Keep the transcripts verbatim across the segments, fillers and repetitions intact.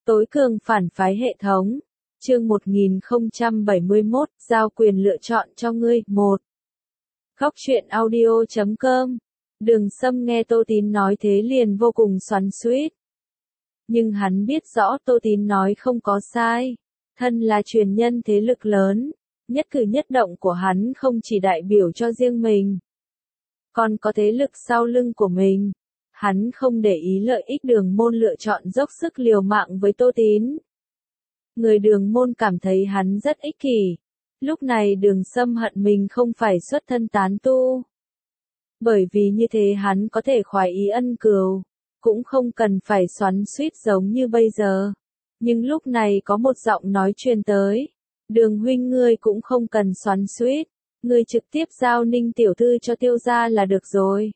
Tối cường phản phái hệ thống. Chương một nghìn không trăm bảy mươi mốt, giao quyền lựa chọn cho ngươi. một. Góc truyện audio chấm com. Đường Sâm nghe Tô Tín nói thế liền vô cùng xoắn xuýt. Nhưng hắn biết rõ Tô Tín nói không có sai. Thân là truyền nhân thế lực lớn, nhất cử nhất động của hắn không chỉ đại biểu cho riêng mình, còn có thế lực sau lưng của mình. Hắn không để ý lợi ích Đường Môn lựa chọn dốc sức liều mạng với Tô Tín. Người Đường Môn cảm thấy hắn rất ích kỷ. Lúc này Đường Sâm hận mình không phải xuất thân tán tu. Bởi vì như thế hắn có thể khoái ý ân cừu, cũng không cần phải xoắn xuýt giống như bây giờ. Nhưng lúc này có một giọng nói truyền tới. Đường huynh ngươi cũng không cần xoắn xuýt, ngươi trực tiếp giao Ninh tiểu thư cho Tiêu gia là được rồi.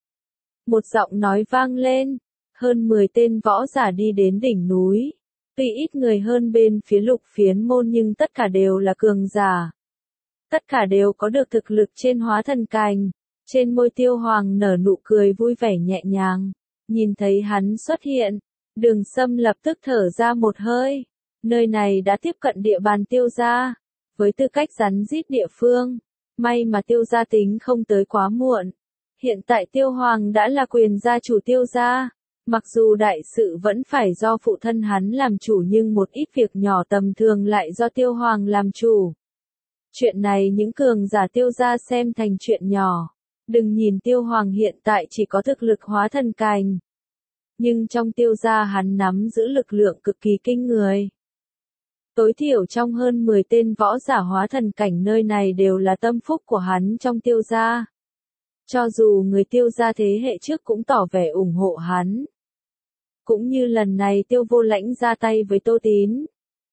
Một giọng nói vang lên, hơn mười tên võ giả đi đến đỉnh núi. Tuy ít người hơn bên phía Lục Phiến Môn nhưng tất cả đều là cường giả. Tất cả đều có được thực lực trên hóa thần cảnh. Trên môi Tiêu Hoàng nở nụ cười vui vẻ nhẹ nhàng. Nhìn thấy hắn xuất hiện, Đường Sâm lập tức thở ra một hơi. Nơi này đã tiếp cận địa bàn Tiêu gia. Với tư cách rắn rít địa phương, may mà Tiêu gia tính không tới quá muộn. Hiện tại Tiêu Hoàng đã là quyền gia chủ Tiêu gia. Mặc dù đại sự vẫn phải do phụ thân hắn làm chủ nhưng một ít việc nhỏ tầm thường lại do Tiêu Hoàng làm chủ. Chuyện này những cường giả Tiêu gia xem thành chuyện nhỏ. Đừng nhìn Tiêu Hoàng hiện tại chỉ có thực lực hóa thần cảnh. Nhưng trong Tiêu gia hắn nắm giữ lực lượng cực kỳ kinh người. Tối thiểu trong hơn mười tên võ giả hóa thần cảnh nơi này đều là tâm phúc của hắn trong Tiêu gia. Cho dù người Tiêu gia thế hệ trước cũng tỏ vẻ ủng hộ hắn. Cũng như lần này Tiêu Vô Lãnh ra tay với Tô Tín.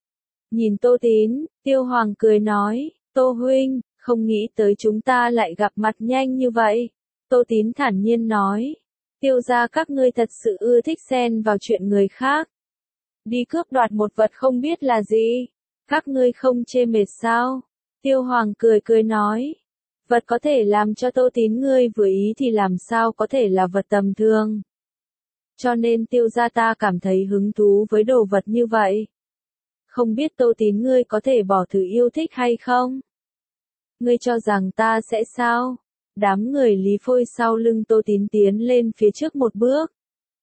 Nhìn Tô Tín, Tiêu Hoàng cười nói, Tô huynh, không nghĩ tới chúng ta lại gặp mặt nhanh như vậy. Tô Tín thản nhiên nói, Tiêu gia các ngươi thật sự ưa thích xen vào chuyện người khác. Đi cướp đoạt một vật không biết là gì, các ngươi không chê mệt sao? Tiêu Hoàng cười cười nói, vật có thể làm cho Tô Tín ngươi vừa ý thì làm sao có thể là vật tầm thường. Cho nên Tiêu gia ta cảm thấy hứng thú với đồ vật như vậy. Không biết Tô Tín ngươi có thể bỏ thử yêu thích hay không? Ngươi cho rằng ta sẽ sao? Đám người Lý Phôi sau lưng Tô Tín tiến lên phía trước một bước.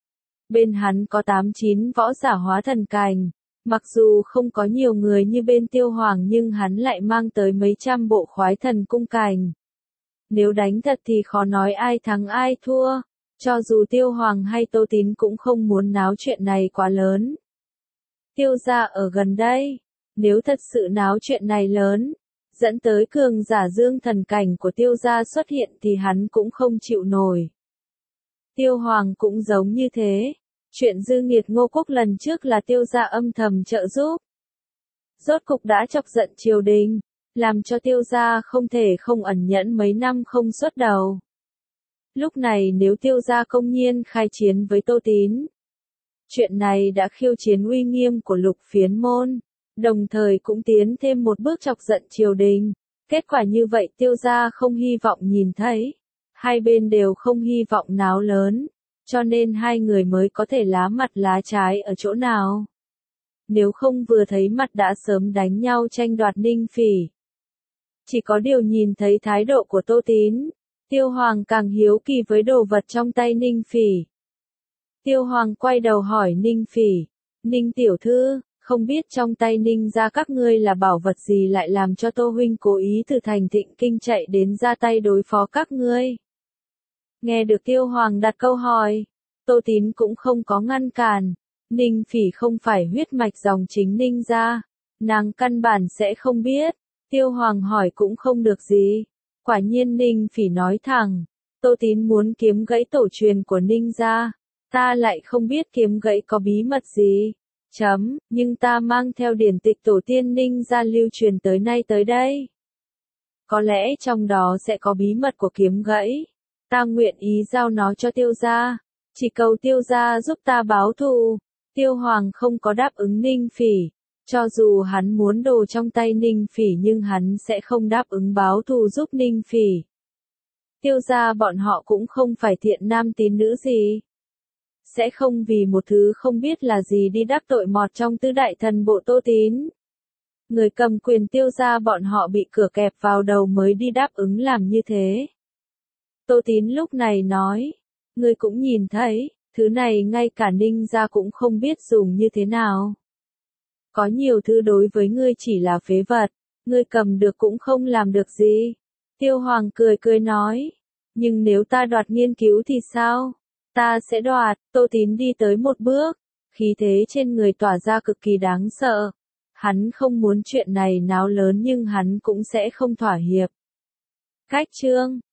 Bên hắn có tám chín võ giả hóa thần cảnh. Mặc dù không có nhiều người như bên Tiêu Hoàng nhưng hắn lại mang tới mấy trăm bộ khoái thần cung cảnh. Nếu đánh thật thì khó nói ai thắng ai thua. Cho dù Tiêu Hoàng hay Tô Tín cũng không muốn náo chuyện này quá lớn. Tiêu gia ở gần đây. Nếu thật sự náo chuyện này lớn, dẫn tới cường giả dương thần cảnh của Tiêu gia xuất hiện thì hắn cũng không chịu nổi. Tiêu Hoàng cũng giống như thế. Chuyện dư nghiệt Ngô Quốc lần trước là Tiêu gia âm thầm trợ giúp. Rốt cục đã chọc giận triều đình, làm cho Tiêu gia không thể không ẩn nhẫn mấy năm không xuất đầu. Lúc này nếu Tiêu gia công nhiên khai chiến với Tô Tín, chuyện này đã khiêu chiến uy nghiêm của Lục Phiến Môn, đồng thời cũng tiến thêm một bước chọc giận triều đình. Kết quả như vậy Tiêu gia không hy vọng nhìn thấy, hai bên đều không hy vọng náo lớn, cho nên hai người mới có thể lá mặt lá trái ở chỗ nào. Nếu không vừa thấy mặt đã sớm đánh nhau tranh đoạt Ninh Phỉ. Chỉ có điều nhìn thấy thái độ của Tô Tín, Tiêu Hoàng càng hiếu kỳ với đồ vật trong tay Ninh Phỉ. Tiêu Hoàng quay đầu hỏi Ninh Phỉ, Ninh tiểu thư, không biết trong tay Ninh gia các ngươi là bảo vật gì lại làm cho Tô huynh cố ý từ thành Thịnh Kinh chạy đến ra tay đối phó các ngươi. Nghe được Tiêu Hoàng đặt câu hỏi, Tô Tín cũng không có ngăn cản. Ninh Phỉ không phải huyết mạch dòng chính Ninh gia, nàng căn bản sẽ không biết. Tiêu Hoàng hỏi cũng không được gì. Quả nhiên Ninh Phỉ nói thẳng, Tô Tín muốn kiếm gãy tổ truyền của Ninh gia, ta lại không biết kiếm gãy có bí mật gì. Chấm, nhưng ta mang theo điển tịch tổ tiên Ninh gia lưu truyền tới nay tới đây. Có lẽ trong đó sẽ có bí mật của kiếm gãy. Ta nguyện ý giao nó cho Tiêu gia, chỉ cầu Tiêu gia giúp ta báo thù. Tiêu Hoàng không có đáp ứng Ninh Phỉ. Cho dù hắn muốn đồ trong tay Ninh Phỉ nhưng hắn sẽ không đáp ứng báo thù giúp Ninh Phỉ. Tiêu gia bọn họ cũng không phải thiện nam tín nữ gì. sẽ không vì một thứ không biết là gì đi đắc tội mọt trong tứ đại thần bộ Tô Tín. Người cầm quyền Tiêu gia bọn họ bị cửa kẹp vào đầu mới đi đáp ứng làm như thế. Tô Tín lúc này nói, ngươi cũng nhìn thấy, thứ này ngay cả Ninh gia cũng không biết dùng như thế nào. Có nhiều thứ đối với ngươi chỉ là phế vật, ngươi cầm được cũng không làm được gì. Tiêu Hoàng cười cười nói, nhưng nếu ta đoạt nghiên cứu thì sao? Ta sẽ đoạt. Tô Tín đi tới một bước, khí thế trên người tỏa ra cực kỳ đáng sợ. Hắn không muốn chuyện này náo lớn nhưng hắn cũng sẽ không thỏa hiệp. Cách chương